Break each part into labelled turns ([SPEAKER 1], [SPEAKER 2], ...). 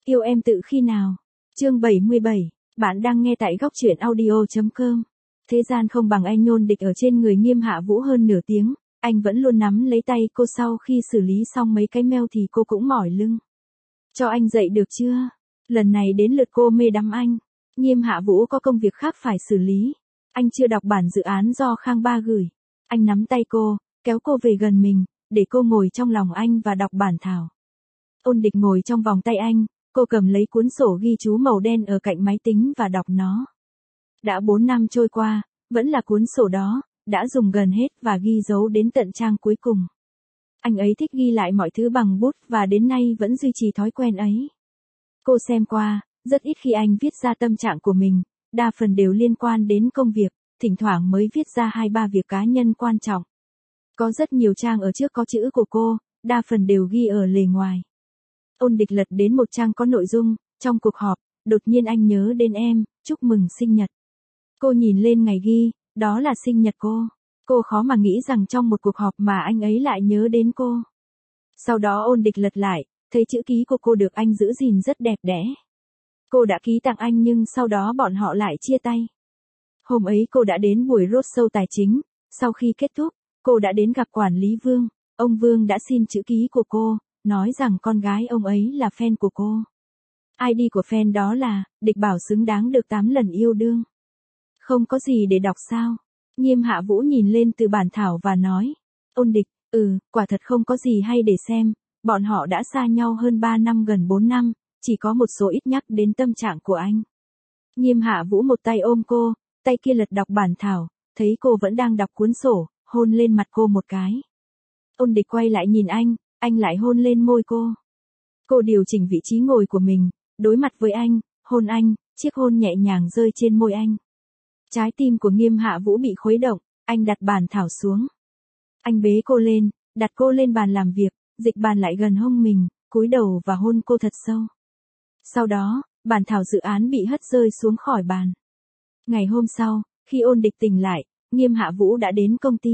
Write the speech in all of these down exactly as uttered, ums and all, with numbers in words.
[SPEAKER 1] Yêu em từ khi nào? Chương bảy mươi bảy, bạn đang nghe tại góc truyện audio chấm com. Thế gian không bằng anh nhôn địch ở trên người Nghiêm Hạ Vũ hơn nửa tiếng, anh vẫn luôn nắm lấy tay cô, sau khi xử lý xong mấy cái mail thì cô cũng mỏi lưng. Cho anh dậy được chưa? Lần này đến lượt cô mê đắm anh. Nghiêm Hạ Vũ có công việc khác phải xử lý. Anh chưa đọc bản dự án do Khang Ba gửi. Anh nắm tay cô, kéo cô về gần mình, để cô ngồi trong lòng anh và đọc bản thảo. Ôn Địch ngồi trong vòng tay anh, cô cầm lấy cuốn sổ ghi chú màu đen ở cạnh máy tính và đọc nó. Đã bốn năm trôi qua, vẫn là cuốn sổ đó, đã dùng gần hết và ghi dấu đến tận trang cuối cùng. Anh ấy thích ghi lại mọi thứ bằng bút và đến nay vẫn duy trì thói quen ấy. Cô xem qua, rất ít khi anh viết ra tâm trạng của mình, đa phần đều liên quan đến công việc, thỉnh thoảng mới viết ra hai ba việc cá nhân quan trọng. Có rất nhiều trang ở trước có chữ của cô, đa phần đều ghi ở lề ngoài. Ôn Địch lật đến một trang có nội dung, trong cuộc họp, đột nhiên anh nhớ đến em, chúc mừng sinh nhật. Cô nhìn lên ngày ghi, đó là sinh nhật cô. Cô khó mà nghĩ rằng trong một cuộc họp mà anh ấy lại nhớ đến cô. Sau đó Ôn Địch lật lại, thấy chữ ký của cô được anh giữ gìn rất đẹp đẽ. Cô đã ký tặng anh nhưng sau đó bọn họ lại chia tay. Hôm ấy cô đã đến buổi roadshow tài chính, sau khi kết thúc, cô đã đến gặp quản lý Vương, ông Vương đã xin chữ ký của cô, nói rằng con gái ông ấy là fan của cô. i đê của fan đó là, Địch bảo xứng đáng được tám lần yêu đương. Không có gì để đọc sao? Nghiêm Hạ Vũ nhìn lên từ bản thảo và nói, Ôn Địch, ừ, quả thật không có gì hay để xem, bọn họ đã xa nhau hơn ba năm gần bốn năm, chỉ có một số ít nhắc đến tâm trạng của anh. Nghiêm Hạ Vũ một tay ôm cô, tay kia lật đọc bản thảo, thấy cô vẫn đang đọc cuốn sổ, hôn lên mặt cô một cái. Ôn Địch quay lại nhìn anh, anh lại hôn lên môi cô. Cô điều chỉnh vị trí ngồi của mình, đối mặt với anh, hôn anh, chiếc hôn nhẹ nhàng rơi trên môi anh. Trái tim của Nghiêm Hạ Vũ bị khuấy động, anh đặt bản thảo xuống. Anh bế cô lên, đặt cô lên bàn làm việc, dịch bàn lại gần hông mình, cúi đầu và hôn cô thật sâu. Sau đó, bản thảo dự án bị hất rơi xuống khỏi bàn. Ngày hôm sau, khi Ôn Địch tỉnh lại, Nghiêm Hạ Vũ đã đến công ty.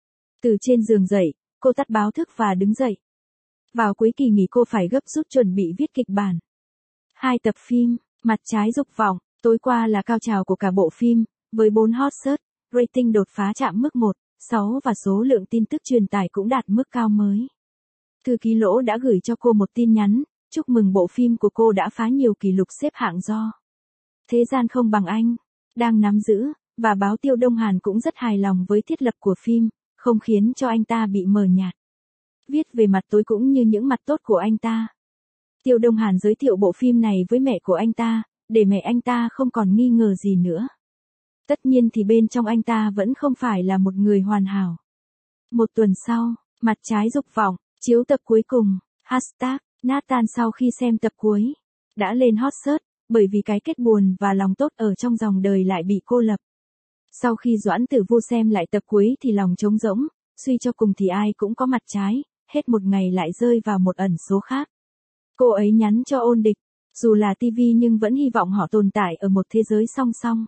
[SPEAKER 1] Từ trên giường dậy, cô tắt báo thức và đứng dậy. Vào cuối kỳ nghỉ cô phải gấp rút chuẩn bị viết kịch bản. Hai tập phim, Mặt trái dục vọng, tối qua là cao trào của cả bộ phim, với bốn hot search, rating đột phá chạm mức một phẩy sáu và số lượng tin tức truyền tải cũng đạt mức cao mới. Thư ký Lỗ đã gửi cho cô một tin nhắn, chúc mừng bộ phim của cô đã phá nhiều kỷ lục xếp hạng do Thế gian không bằng anh đang nắm giữ, và báo Tiêu Đông Hàn cũng rất hài lòng với thiết lập của phim, không khiến cho anh ta bị mờ nhạt. Viết về mặt tối cũng như những mặt tốt của anh ta. Tiêu Đông Hàn giới thiệu bộ phim này với mẹ của anh ta, để mẹ anh ta không còn nghi ngờ gì nữa. Tất nhiên thì bên trong anh ta vẫn không phải là một người hoàn hảo. Một tuần sau, Mặt trái dục vọng, chiếu tập cuối cùng, hashtag, Nathan sau khi xem tập cuối, đã lên hot search, bởi vì cái kết buồn và lòng tốt ở trong dòng đời lại bị cô lập. Sau khi Doãn Tử Vu xem lại tập cuối thì lòng trống rỗng, suy cho cùng thì ai cũng có mặt trái, hết một ngày lại rơi vào một ẩn số khác. Cô ấy nhắn cho Ôn Địch, dù là ti vi nhưng vẫn hy vọng họ tồn tại ở một thế giới song song.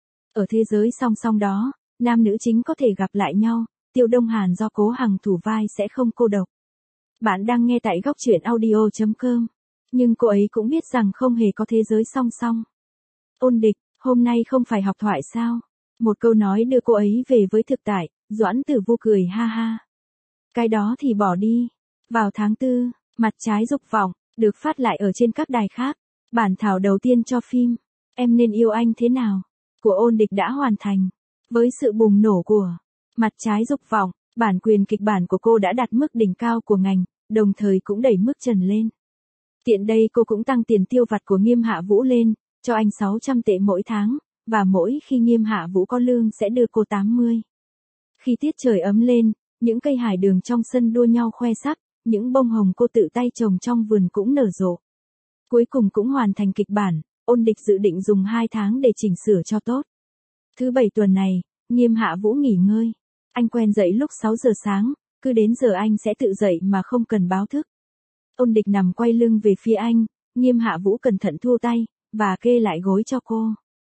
[SPEAKER 1] Ở thế giới song song đó, nam nữ chính có thể gặp lại nhau, Tiêu Đông Hàn do Cố Hằng thủ vai sẽ không cô độc. Bạn đang nghe tại góc truyện audio chấm com. Nhưng cô ấy cũng biết rằng không hề có thế giới song song. Ôn Địch, hôm nay không phải học thoại sao? Một câu nói đưa cô ấy về với thực tại, Doãn Tử Vu cười ha ha. Cái đó thì bỏ đi. Vào tháng tư, Mặt trái dục vọng, được phát lại ở trên các đài khác. Bản thảo đầu tiên cho phim, Em nên yêu anh thế nào? Của Ôn Địch đã hoàn thành. Với sự bùng nổ của Mặt trái dục vọng, bản quyền kịch bản của cô đã đạt mức đỉnh cao của ngành, đồng thời cũng đẩy mức trần lên. Tiện đây cô cũng tăng tiền tiêu vặt của Nghiêm Hạ Vũ lên, cho anh sáu trăm tệ mỗi tháng, và mỗi khi Nghiêm Hạ Vũ có lương sẽ đưa cô tám mươi. Khi tiết trời ấm lên, những cây hải đường trong sân đua nhau khoe sắc, những bông hồng cô tự tay trồng trong vườn cũng nở rộ. Cuối cùng cũng hoàn thành kịch bản, Ôn Địch dự định dùng hai tháng để chỉnh sửa cho tốt. Thứ bảy tuần này, Nghiêm Hạ Vũ nghỉ ngơi. Anh quen dậy lúc sáu giờ sáng, cứ đến giờ anh sẽ tự dậy mà không cần báo thức. Ôn Địch nằm quay lưng về phía anh, Nghiêm Hạ Vũ cẩn thận thu tay, và kê lại gối cho cô.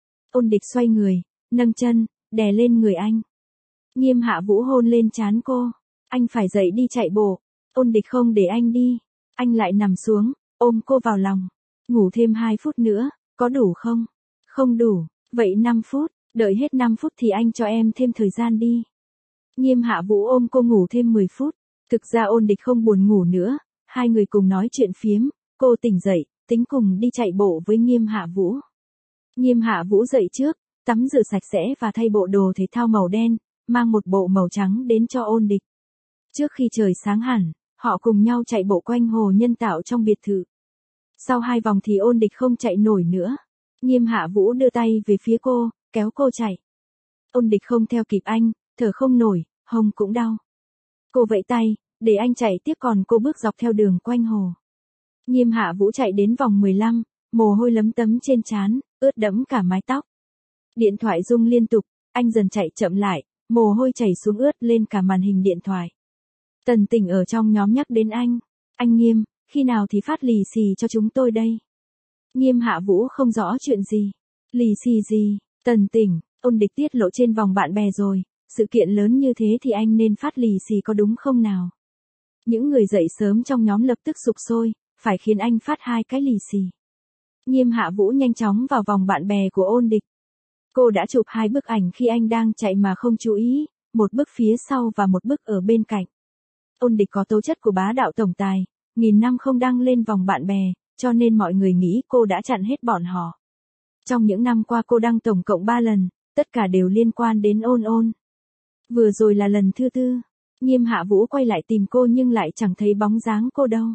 [SPEAKER 1] Ôn Địch xoay người, nâng chân, đè lên người anh. Nghiêm Hạ Vũ hôn lên trán cô. Anh phải dậy đi chạy bộ. Ôn Địch không để anh đi. Anh lại nằm xuống, ôm cô vào lòng. Ngủ thêm hai phút nữa, có đủ không? Không đủ, vậy năm phút, đợi hết năm phút thì anh cho em thêm thời gian đi. Nghiêm Hạ Vũ ôm cô ngủ thêm mười phút, thực ra Ôn Địch không buồn ngủ nữa, hai người cùng nói chuyện phiếm, cô tỉnh dậy, tính cùng đi chạy bộ với Nghiêm Hạ Vũ. Nghiêm Hạ Vũ dậy trước, tắm rửa sạch sẽ và thay bộ đồ thể thao màu đen, mang một bộ màu trắng đến cho Ôn Địch. Trước khi trời sáng hẳn, họ cùng nhau chạy bộ quanh hồ nhân tạo trong biệt thự. Sau hai vòng thì Ôn Địch không chạy nổi nữa. Nghiêm Hạ Vũ đưa tay về phía cô, kéo cô chạy. Ôn Địch không theo kịp anh, thở không nổi, hông cũng đau. Cô vẫy tay, để anh chạy tiếp còn cô bước dọc theo đường quanh hồ. Nghiêm Hạ Vũ chạy đến vòng mười lăm, mồ hôi lấm tấm trên trán, ướt đẫm cả mái tóc. Điện thoại rung liên tục, anh dần chạy chậm lại, mồ hôi chảy xuống ướt lên cả màn hình điện thoại. Tần Tỉnh ở trong nhóm nhắc đến anh. Anh Nghiêm, khi nào thì phát lì xì cho chúng tôi đây? Nghiêm Hạ Vũ không rõ chuyện gì. Lì xì gì? Tần Tỉnh, Ôn Địch tiết lộ trên vòng bạn bè rồi, sự kiện lớn như thế thì anh nên phát lì xì có đúng không nào? Những người dậy sớm trong nhóm lập tức sục sôi, phải khiến anh phát hai cái lì xì. Nghiêm Hạ Vũ nhanh chóng vào vòng bạn bè của Ôn Địch. Cô đã chụp hai bức ảnh khi anh đang chạy mà không chú ý, một bức phía sau và một bức ở bên cạnh. Ôn Địch có tố chất của bá đạo tổng tài, nghìn năm không đăng lên vòng bạn bè, cho nên mọi người nghĩ cô đã chặn hết bọn họ. Trong những năm qua cô đăng tổng cộng ba lần, tất cả đều liên quan đến Ôn Ôn. Vừa rồi là lần thứ tư, Nghiêm Hạ Vũ quay lại tìm cô nhưng lại chẳng thấy bóng dáng cô đâu.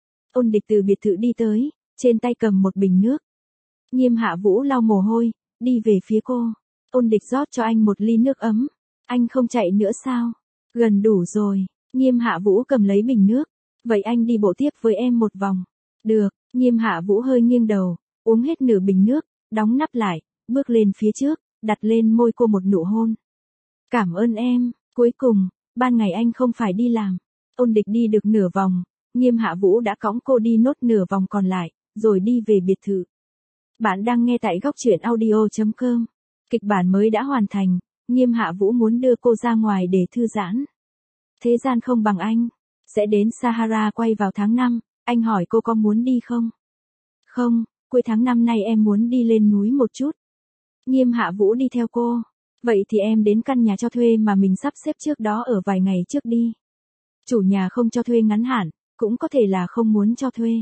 [SPEAKER 1] Ôn Địch từ biệt thự đi tới, trên tay cầm một bình nước. Nghiêm Hạ Vũ lau mồ hôi, đi về phía cô. Ôn Địch rót cho anh một ly nước ấm. Anh không chạy nữa sao? Gần đủ rồi. Nghiêm Hạ Vũ cầm lấy bình nước. Vậy anh đi bộ tiếp với em một vòng. Được. Nghiêm Hạ Vũ hơi nghiêng đầu, uống hết nửa bình nước, đóng nắp lại, bước lên phía trước, đặt lên môi cô một nụ hôn. Cảm ơn em. Cuối cùng, ban ngày anh không phải đi làm. Ôn Địch đi được nửa vòng, Nghiêm Hạ Vũ đã cõng cô đi nốt nửa vòng còn lại, rồi đi về biệt thự. Bạn đang nghe tại góc truyện audio chấm com. Kịch bản mới đã hoàn thành, Nghiêm Hạ Vũ muốn đưa cô ra ngoài để thư giãn. Thế gian không bằng anh. Sẽ đến Sahara quay vào tháng năm, anh hỏi cô có muốn đi không? Không, cuối tháng năm nay em muốn đi lên núi một chút. Nghiêm Hạ Vũ đi theo cô. Vậy thì em đến căn nhà cho thuê mà mình sắp xếp trước đó ở vài ngày trước đi. Chủ nhà không cho thuê ngắn hạn, cũng có thể là không muốn cho thuê.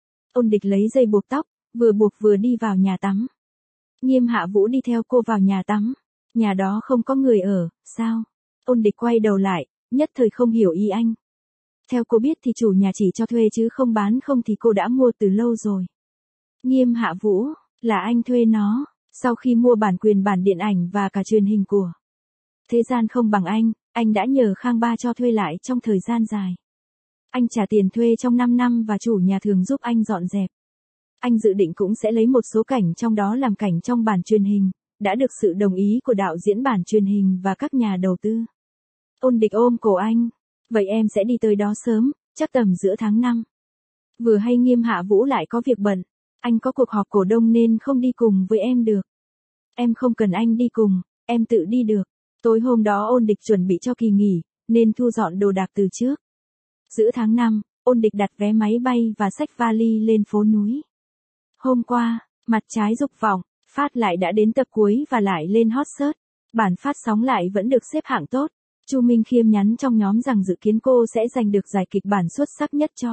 [SPEAKER 1] Ôn Địch lấy dây buộc tóc, vừa buộc vừa đi vào nhà tắm. Nghiêm Hạ Vũ đi theo cô vào nhà tắm. Nhà đó không có người ở, sao? Ôn Địch quay đầu lại, nhất thời không hiểu ý anh. Theo cô biết thì chủ nhà chỉ cho thuê chứ không bán, không thì cô đã mua từ lâu rồi. Nghiêm Hạ Vũ, là anh thuê nó, sau khi mua bản quyền bản điện ảnh và cả truyền hình của Thế gian không bằng anh, anh đã nhờ Khang Ba cho thuê lại trong thời gian dài. Anh trả tiền thuê trong năm năm và chủ nhà thường giúp anh dọn dẹp. Anh dự định cũng sẽ lấy một số cảnh trong đó làm cảnh trong bản truyền hình, đã được sự đồng ý của đạo diễn bản truyền hình và các nhà đầu tư. Ôn Địch ôm cổ anh. Vậy em sẽ đi tới đó sớm, chắc tầm giữa tháng năm. Vừa hay Nghiêm Hạ Vũ lại có việc bận, anh có cuộc họp cổ đông nên không đi cùng với em được. Em không cần anh đi cùng, em tự đi được. Tối hôm đó Ôn Địch chuẩn bị cho kỳ nghỉ, nên thu dọn đồ đạc từ trước. Giữa tháng năm, Ôn Địch đặt vé máy bay và xách vali lên phố núi. Hôm qua, Mặt Trái Dục Vọng, phát lại đã đến tập cuối và lại lên hot search. Bản phát sóng lại vẫn được xếp hạng tốt. Chu Minh Khiêm nhắn trong nhóm rằng dự kiến cô sẽ giành được giải kịch bản xuất sắc nhất cho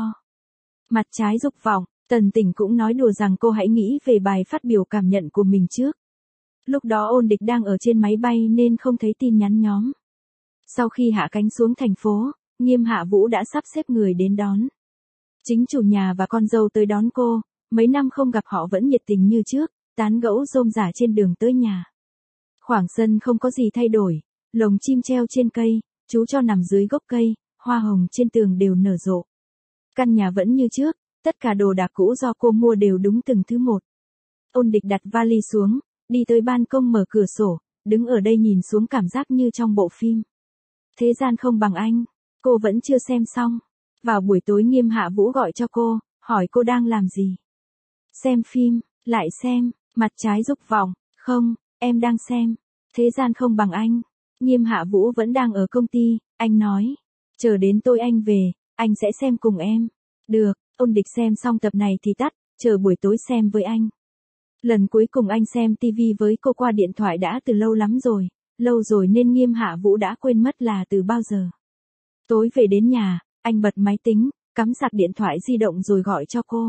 [SPEAKER 1] Mặt Trái Dục Vọng. Tần Tỉnh cũng nói đùa rằng cô hãy nghĩ về bài phát biểu cảm nhận của mình trước. Lúc đó Ôn Địch đang ở trên máy bay nên không thấy tin nhắn nhóm. Sau khi hạ cánh xuống thành phố, Nghiêm Hạ Vũ đã sắp xếp người đến đón. Chính chủ nhà và con dâu tới đón cô, mấy năm không gặp họ vẫn nhiệt tình như trước, tán gẫu rôm rả trên đường tới nhà. Khoảng sân không có gì thay đổi, lồng chim treo trên cây, chú cho nằm dưới gốc cây, hoa hồng trên tường đều nở rộ. Căn nhà vẫn như trước, tất cả đồ đạc cũ do cô mua đều đúng từng thứ một. Ôn Địch đặt vali xuống, đi tới ban công mở cửa sổ, đứng ở đây nhìn xuống cảm giác như trong bộ phim. Thế gian không bằng anh. Cô vẫn chưa xem xong. Vào buổi tối Nghiêm Hạ Vũ gọi cho cô, hỏi cô đang làm gì. Xem phim, lại xem, Mặt Trái Dục Vọng. Không, em đang xem Thế gian không bằng anh. Nghiêm Hạ Vũ vẫn đang ở công ty, anh nói. Chờ đến tôi anh về, anh sẽ xem cùng em. Được. Ôn Địch xem xong tập này thì tắt, chờ buổi tối xem với anh. Lần cuối cùng anh xem tivi với cô qua điện thoại đã từ lâu lắm rồi, lâu rồi nên Nghiêm Hạ Vũ đã quên mất là từ bao giờ. Tối về đến nhà, anh bật máy tính, cắm sạc điện thoại di động rồi gọi cho cô.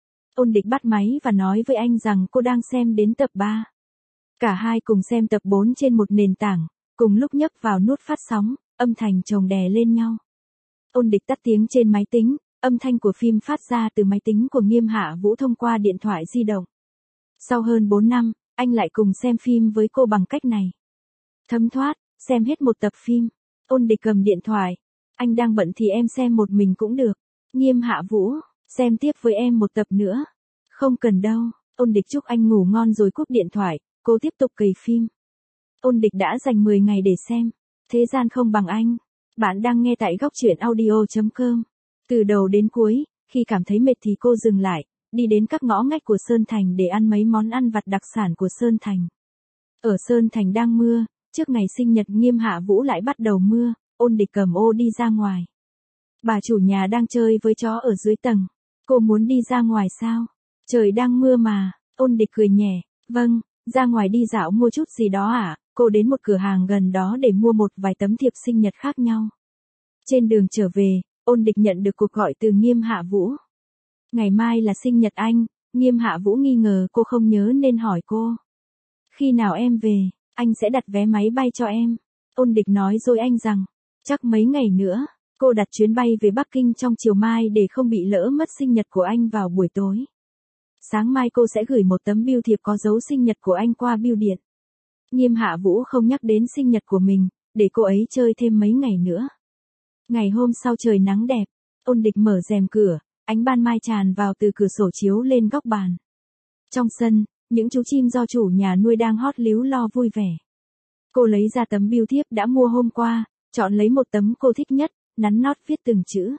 [SPEAKER 1] Ôn Địch bắt máy và nói với anh rằng cô đang xem đến tập ba. Cả hai cùng xem tập bốn trên một nền tảng, cùng lúc nhấp vào nút phát sóng, âm thanh chồng đè lên nhau. Ôn Địch tắt tiếng trên máy tính, âm thanh của phim phát ra từ máy tính của Nghiêm Hạ Vũ thông qua điện thoại di động. Sau hơn bốn năm, anh lại cùng xem phim với cô bằng cách này. Thấm thoát, xem hết một tập phim. Ôn Địch cầm điện thoại. Anh đang bận thì em xem một mình cũng được. Nghiêm Hạ Vũ, xem tiếp với em một tập nữa. Không cần đâu. Ôn Địch chúc anh ngủ ngon rồi cúp điện thoại, cô tiếp tục cày phim. Ôn Địch đã dành mười ngày để xem. Thế gian không bằng anh. Bạn đang nghe tại góc truyện audio chấm com. Từ đầu đến cuối, khi cảm thấy mệt thì cô dừng lại, đi đến các ngõ ngách của Sơn Thành để ăn mấy món ăn vặt đặc sản của Sơn Thành. Ở Sơn Thành đang mưa, trước ngày sinh nhật Nghiêm Hạ Vũ lại bắt đầu mưa, Ôn Địch cầm ô đi ra ngoài. Bà chủ nhà đang chơi với chó ở dưới tầng. Cô muốn đi ra ngoài sao? Trời đang mưa mà. Ôn Địch cười nhẹ. Vâng, ra ngoài đi dạo mua chút gì đó à? Cô đến một cửa hàng gần đó để mua một vài tấm thiệp sinh nhật khác nhau. Trên đường trở về, Ôn Địch nhận được cuộc gọi từ Nghiêm Hạ Vũ. Ngày mai là sinh nhật anh. Nghiêm Hạ Vũ nghi ngờ cô không nhớ nên hỏi cô. Khi nào em về, anh sẽ đặt vé máy bay cho em. Ôn Địch nói rồi anh rằng, chắc mấy ngày nữa. Cô đặt chuyến bay về Bắc Kinh trong chiều mai để không bị lỡ mất sinh nhật của anh vào buổi tối. Sáng mai cô sẽ gửi một tấm bưu thiệp có dấu sinh nhật của anh qua bưu điện. Nghiêm Hạ Vũ không nhắc đến sinh nhật của mình, để cô ấy chơi thêm mấy ngày nữa. Ngày hôm sau trời nắng đẹp, Ôn Địch mở rèm cửa, ánh ban mai tràn vào từ cửa sổ chiếu lên góc bàn. Trong sân, những chú chim do chủ nhà nuôi đang hót líu lo vui vẻ. Cô lấy ra tấm bưu thiếp đã mua hôm qua, chọn lấy một tấm cô thích nhất, nắn nót viết từng chữ.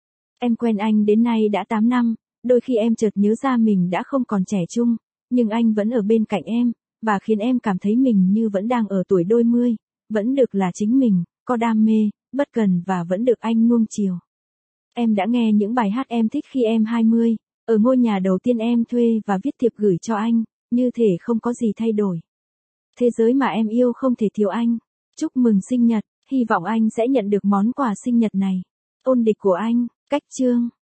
[SPEAKER 1] Em quen anh đến nay đã tám năm, đôi khi em chợt nhớ ra mình đã không còn trẻ trung, nhưng anh vẫn ở bên cạnh em, và khiến em cảm thấy mình như vẫn đang ở tuổi đôi mươi, vẫn được là chính mình, có đam mê, bất cần và vẫn được anh nuông chiều. Em đã nghe những bài hát em thích khi em hai mươi, ở ngôi nhà đầu tiên em thuê và viết thiệp gửi cho anh, như thể không có gì thay đổi. Thế giới mà em yêu không thể thiếu anh. Chúc mừng sinh nhật, hy vọng anh sẽ nhận được món quà sinh nhật này. Ôn Địch của anh, cách chương.